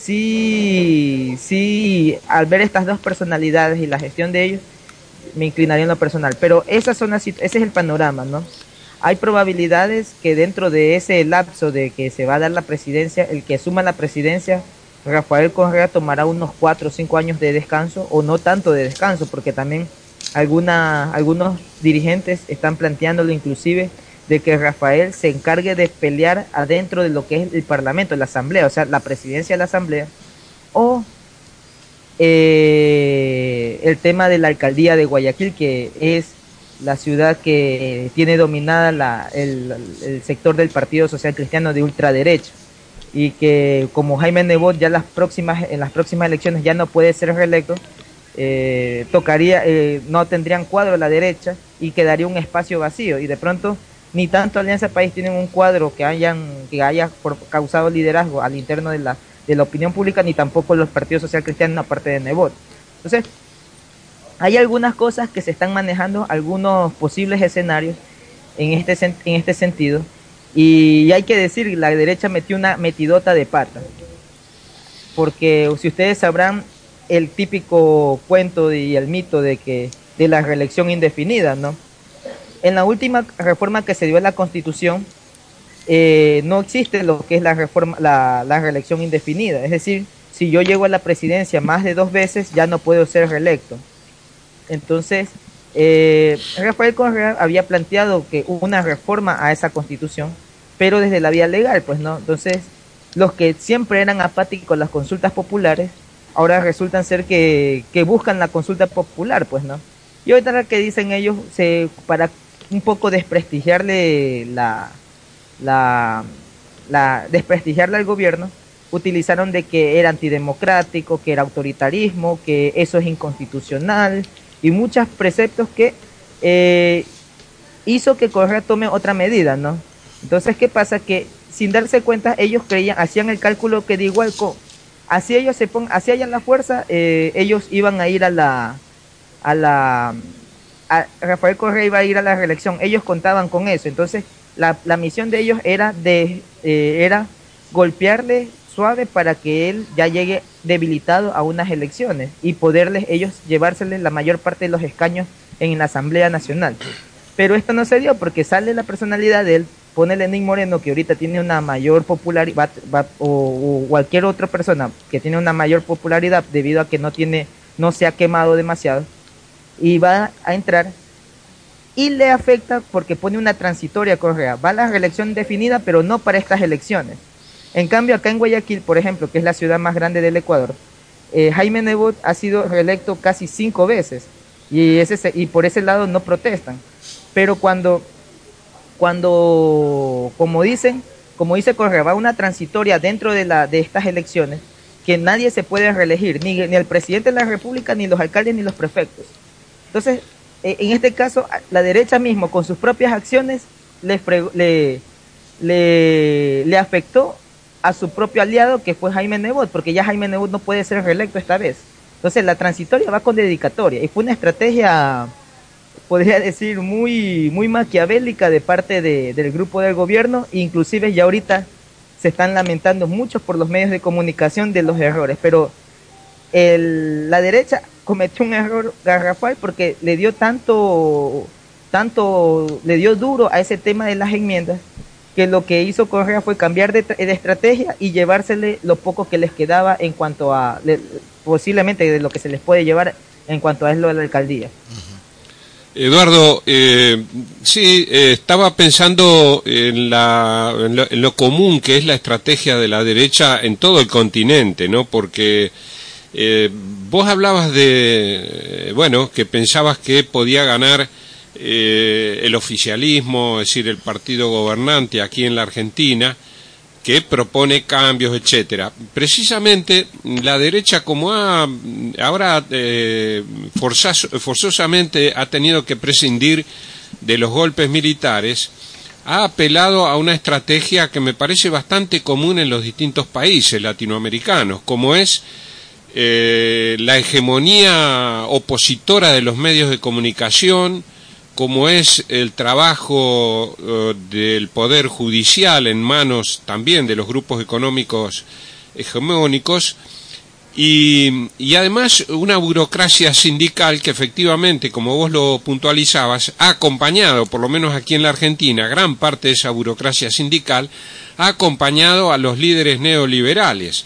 sí, sí, al ver estas dos personalidades y la gestión de ellos, me inclinaría en lo personal. Pero esas son las, ese es el panorama, ¿no? Hay probabilidades que dentro de ese lapso de que se va a dar la presidencia, el que asuma la presidencia, Rafael Correa tomará unos cuatro o cinco años de descanso, o no tanto de descanso, porque también alguna, algunos dirigentes están planteándolo inclusive de que Rafael se encargue de pelear adentro de lo que es el Parlamento, la Asamblea, o sea, la presidencia de la Asamblea, o eh, el tema de la alcaldía de Guayaquil, que es la ciudad que tiene dominada la, el, el sector del Partido Social Cristiano de ultraderecha, y que como Jaime Nebot ya las próximas, en las próximas elecciones ya no puede ser reelecto, eh, tocaría, eh, no tendrían cuadro a la derecha y quedaría un espacio vacío, y de pronto ni tanto Alianza País tienen un cuadro que hayan que haya por, causado liderazgo al interno de la de la opinión pública, ni tampoco los partidos social cristianos aparte de Nebot. Entonces, hay algunas cosas que se están manejando, algunos posibles escenarios en este en este sentido, y hay que decir, la derecha metió una metidota de pata, porque si ustedes sabrán el típico cuento y el mito de que de la reelección indefinida, ¿no? En la última reforma que se dio a la Constitución, eh, no existe lo que es la reforma, la, la reelección indefinida. Es decir, si yo llego a la presidencia más de dos veces, ya no puedo ser reelecto. Entonces, eh, Rafael Correa había planteado que una reforma a esa constitución, pero desde la vía legal, pues no. Entonces, los que siempre eran apáticos a las consultas populares, ahora resultan ser que, que buscan la consulta popular, pues no. Y ahorita lo que dicen ellos, se, para un poco desprestigiarle la, la, la desprestigiarle al gobierno, utilizaron de que era antidemocrático, que era autoritarismo, que eso es inconstitucional, y muchos preceptos que eh, hizo que Correa tome otra medida, ¿no? Entonces, ¿qué pasa? Que sin darse cuenta, ellos creían, hacían el cálculo que de igual, co así ellos se pongan, así hayan la fuerza, eh, ellos iban a ir a la, a la, a Rafael Correa iba a ir a la reelección, ellos contaban con eso. Entonces, la, la misión de ellos era de, eh, era golpearle suave para que él ya llegue debilitado a unas elecciones y poderles ellos llevárseles la mayor parte de los escaños en la Asamblea Nacional. Pero esto no se dio porque sale la personalidad de él, pone Lenín Moreno, que ahorita tiene una mayor popularidad, o, o cualquier otra persona que tiene una mayor popularidad debido a que no tiene, no se ha quemado demasiado, y va a entrar y le afecta porque pone una transitoria Correa. Va a la reelección definida, pero no para estas elecciones. En cambio, acá en Guayaquil, por ejemplo, que es la ciudad más grande del Ecuador, eh, Jaime Nebot ha sido reelecto casi cinco veces, y, ese, y por ese lado no protestan. Pero cuando, cuando como dicen, como dice Correa, va una transitoria dentro de, la, de estas elecciones, que nadie se puede reelegir, ni, ni el presidente de la República, ni los alcaldes, ni los prefectos. Entonces, eh, en este caso, la derecha mismo, con sus propias acciones, le, le, le, le afectó a su propio aliado, que fue Jaime Nebot, porque ya Jaime Nebot no puede ser reelecto esta vez. Entonces la transitoria va con dedicatoria, y fue una estrategia, podría decir, muy, muy maquiavélica de parte de, del grupo del gobierno. Inclusive ya ahorita se están lamentando muchos por los medios de comunicación de los errores, pero el, la derecha cometió un error garrafal porque le dio tanto, tanto, le dio duro a ese tema de las enmiendas, que lo que hizo Correa fue cambiar de, de estrategia y llevársele lo poco que les quedaba en cuanto a, le, posiblemente de lo que se les puede llevar en cuanto a eso de la alcaldía. Eduardo, eh, sí, eh, estaba pensando en, la, en, lo, en lo común que es la estrategia de la derecha en todo el continente, ¿no? Porque eh, vos hablabas de, bueno, que pensabas que podía ganar Eh, el oficialismo, es decir, el partido gobernante aquí en la Argentina, que propone cambios, etcétera. Precisamente la derecha, como ha ahora eh, forzas, forzosamente ha tenido que prescindir de los golpes militares, ha apelado a una estrategia que me parece bastante común en los distintos países latinoamericanos, como es eh, la hegemonía opositora de los medios de comunicación, como es el trabajo uh, del poder judicial en manos también de los grupos económicos hegemónicos, y, y además una burocracia sindical que efectivamente, como vos lo puntualizabas, ha acompañado, por lo menos aquí en la Argentina, gran parte de esa burocracia sindical ha acompañado a los líderes neoliberales.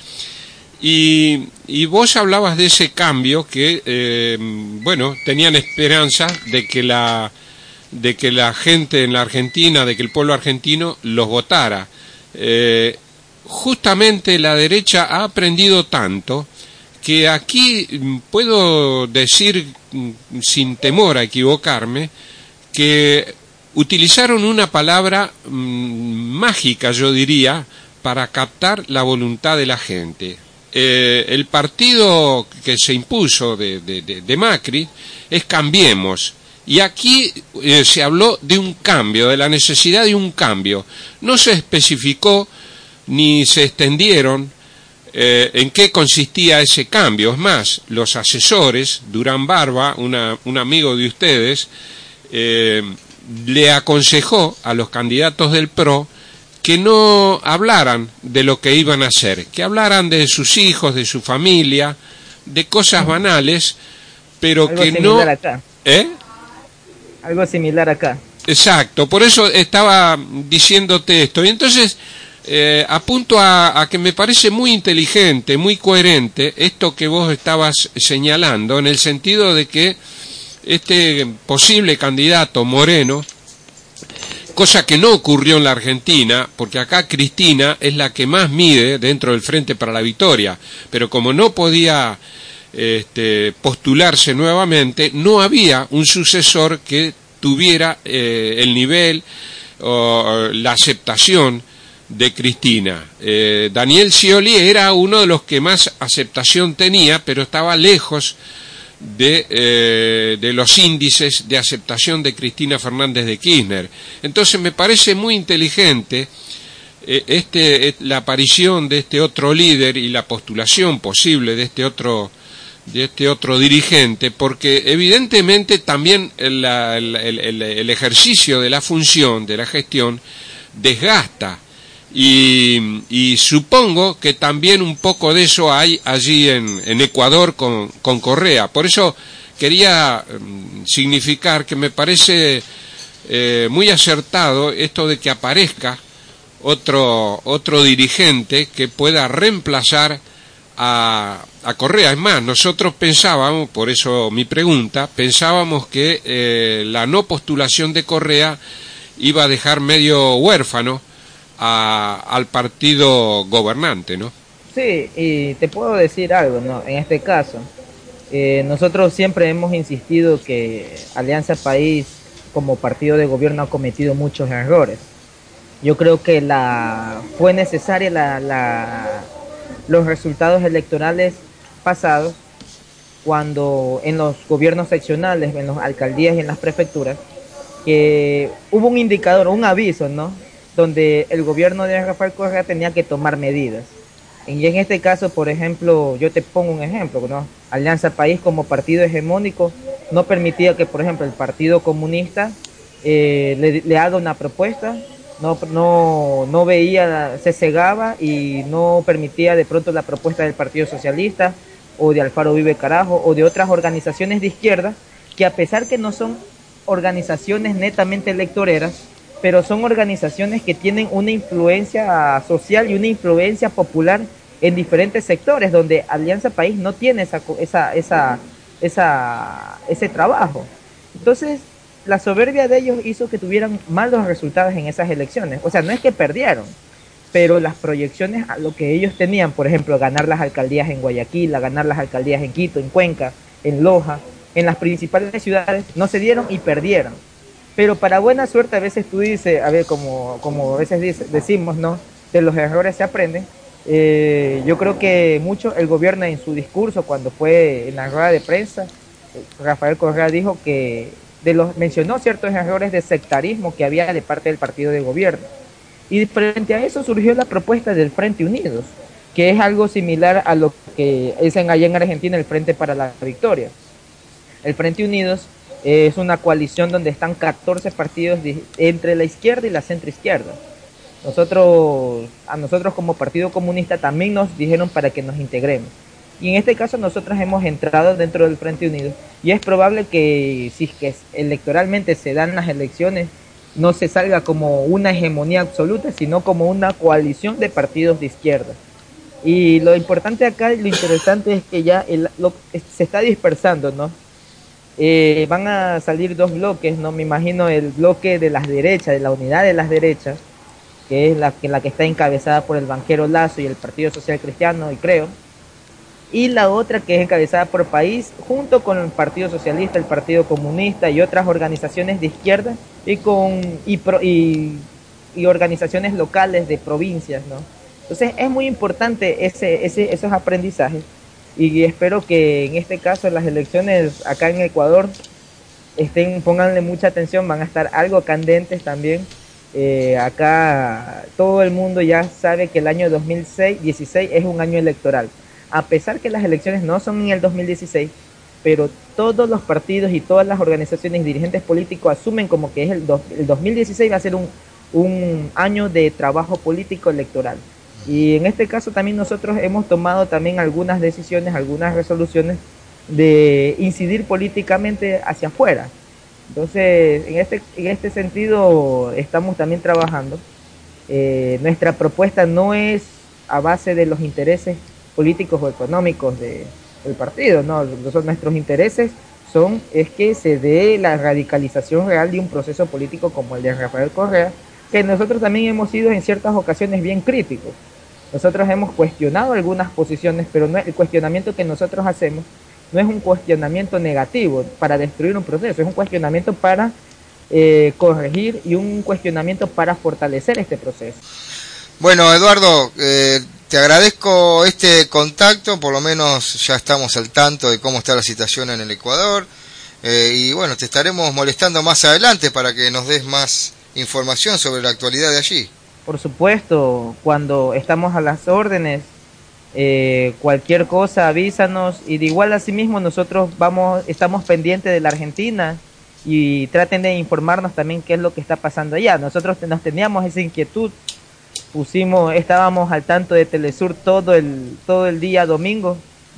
Y, y vos hablabas de ese cambio que, eh, bueno, tenían esperanza de que la de que la gente en la Argentina, de que el pueblo argentino los votara. Eh, justamente la derecha ha aprendido tanto que aquí puedo decir, sin temor a equivocarme, que utilizaron una palabra mmm, mágica, yo diría, para captar la voluntad de la gente. Eh, el partido que se impuso de, de, de, de Macri es Cambiemos, y aquí eh, se habló de un cambio, de la necesidad de un cambio. No se especificó ni se extendieron eh, en qué consistía ese cambio. Es más, los asesores, Durán Barba, una, un amigo de ustedes, eh, le aconsejó a los candidatos del P R O que no hablaran de lo que iban a hacer, que hablaran de sus hijos, de su familia, de cosas banales, pero Algo que no... Acá. ¿Eh? Algo similar acá. Exacto, por eso estaba diciéndote esto. Y entonces eh, apunto a, a que me parece muy inteligente, muy coherente esto que vos estabas señalando, en el sentido de que este posible candidato Moreno, cosa que no ocurrió en la Argentina, porque acá Cristina es la que más mide dentro del Frente para la Victoria, pero como no podía este, postularse nuevamente, no había un sucesor que tuviera eh, el nivel o la aceptación de Cristina. Eh, Daniel Scioli era uno de los que más aceptación tenía, pero estaba lejos de, eh, de los índices de aceptación de Cristina Fernández de Kirchner. Entonces me parece muy inteligente eh, este, la aparición de este otro líder y la postulación posible de este otro de este otro dirigente, porque evidentemente también el, el, el, el ejercicio de la función, de la gestión, desgasta, y, y supongo que también un poco de eso hay allí en, en Ecuador con, con Correa. Por eso quería um, significar que me parece eh, muy acertado esto de que aparezca otro, otro dirigente que pueda reemplazar A, a Correa. Es más, nosotros pensábamos, por eso mi pregunta, pensábamos que eh, la no postulación de Correa iba a dejar medio huérfano a, al partido gobernante, ¿no? Sí, y te puedo decir algo, ¿no? En este caso, eh, nosotros siempre hemos insistido que Alianza País como partido de gobierno ha cometido muchos errores. Yo creo que la fue necesaria la... la los resultados electorales pasados, cuando en los gobiernos seccionales, en las alcaldías y en las prefecturas, que hubo un indicador, un aviso, ¿no?, donde el gobierno de Rafael Correa tenía que tomar medidas. Y en este caso, por ejemplo, yo te pongo un ejemplo, ¿no? Alianza País como partido hegemónico no permitía que, por ejemplo, el Partido Comunista eh, le, le haga una propuesta. No, no, no veía, se cegaba y no permitía de pronto la propuesta del Partido Socialista o de Alfaro Vive Carajo o de otras organizaciones de izquierda, que a pesar que no son organizaciones netamente electoreras, pero son organizaciones que tienen una influencia social y una influencia popular en diferentes sectores, donde Alianza País no tiene esa, esa, esa, esa, ese trabajo. Entonces, la soberbia de ellos hizo que tuvieran malos resultados en esas elecciones. O sea, no es que perdieron, pero las proyecciones a lo que ellos tenían, por ejemplo, ganar las alcaldías en Guayaquil, a ganar las alcaldías en Quito, en Cuenca, en Loja, en las principales ciudades, no se dieron y perdieron. Pero para buena suerte a veces tú dices, a ver, como, como a veces dice, decimos, ¿no?, de los errores se aprenden. Eh, yo creo que mucho el gobierno en su discurso, cuando fue en la rueda de prensa, Rafael Correa dijo que de los, mencionó ciertos errores de sectarismo que había de parte del partido de gobierno. Y frente a eso surgió la propuesta del Frente Unidos, que es algo similar a lo que es en, allá en Argentina el Frente para la Victoria. El Frente Unidos es una coalición donde están catorce partidos de, entre la izquierda y la centroizquierda. Nosotros, a nosotros como Partido Comunista también nos dijeron para que nos integremos. Y en este caso nosotros hemos entrado dentro del Frente Unido, y es probable que si es que electoralmente se dan las elecciones, no se salga como una hegemonía absoluta, sino como una coalición de partidos de izquierda. Y lo importante acá, lo interesante es que ya el, lo, se está dispersando, ¿no? Eh, van a salir dos bloques, ¿no? Me imagino el bloque de las derechas, de la unidad de las derechas, que es la que, la que está encabezada por el banquero Lazo y el Partido Social Cristiano, y creo, y la otra que es encabezada por País, junto con el Partido Socialista, el Partido Comunista y otras organizaciones de izquierda, y con y, pro, y, y organizaciones locales de provincias, ¿no? Entonces es muy importante ese, ese, esos aprendizajes, y espero que en este caso las elecciones acá en Ecuador estén, pónganle mucha atención, van a estar algo candentes también. Eh, acá todo el mundo ya sabe que el año dos mil dieciséis es un año electoral. A pesar que las elecciones no son en el dos mil dieciséis, pero todos los partidos y todas las organizaciones y dirigentes políticos asumen como que es el, do, el dos mil dieciséis va a ser un, un año de trabajo político electoral. Y en este caso también nosotros hemos tomado también algunas decisiones, algunas resoluciones de incidir políticamente hacia afuera. Entonces, en este, en este sentido estamos también trabajando. Eh, nuestra propuesta no es a base de los intereses políticos o económicos de, del partido, no, son nuestros intereses son es que se dé la radicalización real de un proceso político como el de Rafael Correa, que nosotros también hemos sido en ciertas ocasiones bien críticos. Nosotros hemos cuestionado algunas posiciones, pero no, el cuestionamiento que nosotros hacemos no es un cuestionamiento negativo para destruir un proceso, es un cuestionamiento para eh, corregir y un cuestionamiento para fortalecer este proceso. Bueno, Eduardo, eh, te agradezco este contacto, por lo menos ya estamos al tanto de cómo está la situación en el Ecuador, eh, y bueno, te estaremos molestando más adelante para que nos des más información sobre la actualidad de allí. Por supuesto, cuando estamos a las órdenes, eh, cualquier cosa avísanos, y de igual asimismo nosotros vamos, estamos pendientes de la Argentina y traten de informarnos también qué es lo que está pasando allá. Nosotros nos teníamos esa inquietud, pusimos, estábamos al tanto de Telesur todo el, todo el día domingo,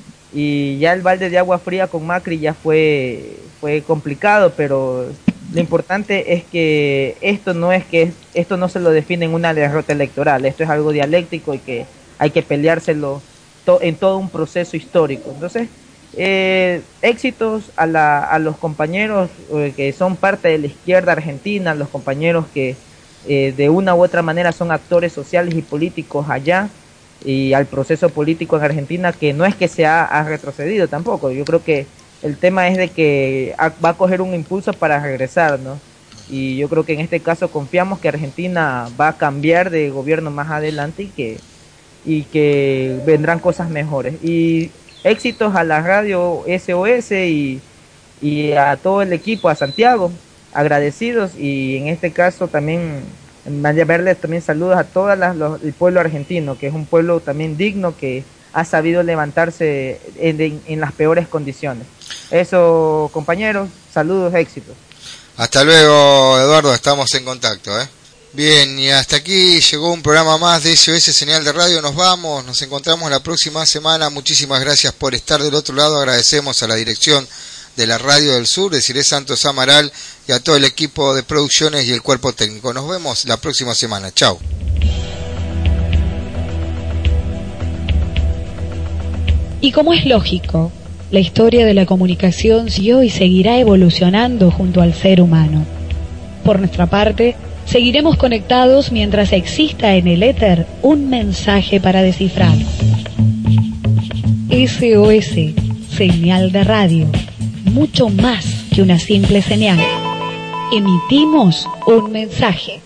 y ya el balde de agua fría con Macri ya fue, fue complicado, pero lo importante es que esto no es que esto no se lo define en una derrota electoral, esto es algo dialéctico y que hay que peleárselo to, en todo un proceso histórico. Entonces, eh, éxitos a, la, a los compañeros eh, que son parte de la izquierda argentina, los compañeros que eh, de una u otra manera son actores sociales y políticos allá, y al proceso político en Argentina, que no es que se ha, ha retrocedido tampoco. Yo creo que el tema es de que va a coger un impulso para regresar, ¿no? Y yo creo que en este caso confiamos que Argentina va a cambiar de gobierno más adelante y que, y que vendrán cosas mejores. Y éxitos a la radio S O S y, y a todo el equipo, a Santiago, agradecidos, y en este caso también verles también saludos a todo el pueblo argentino, que es un pueblo también digno, que ha sabido levantarse en, en, en las peores condiciones. Eso, compañeros, saludos, éxitos. Hasta luego, Eduardo, estamos en contacto, ¿eh? Bien, y hasta aquí llegó un programa más de S O S Señal de Radio. Nos vamos, nos encontramos la próxima semana. Muchísimas gracias por estar del otro lado. Agradecemos a la dirección de la Radio del Sur, de Ciré Santos Amaral, y a todo el equipo de producciones y el cuerpo técnico. Nos vemos la próxima semana. Chao. Y como es lógico, la historia de la comunicación siguió y seguirá evolucionando junto al ser humano. Por nuestra parte, seguiremos conectados mientras exista en el éter un mensaje para descifrar. S O S, señal de radio, mucho más que una simple señal. Emitimos un mensaje.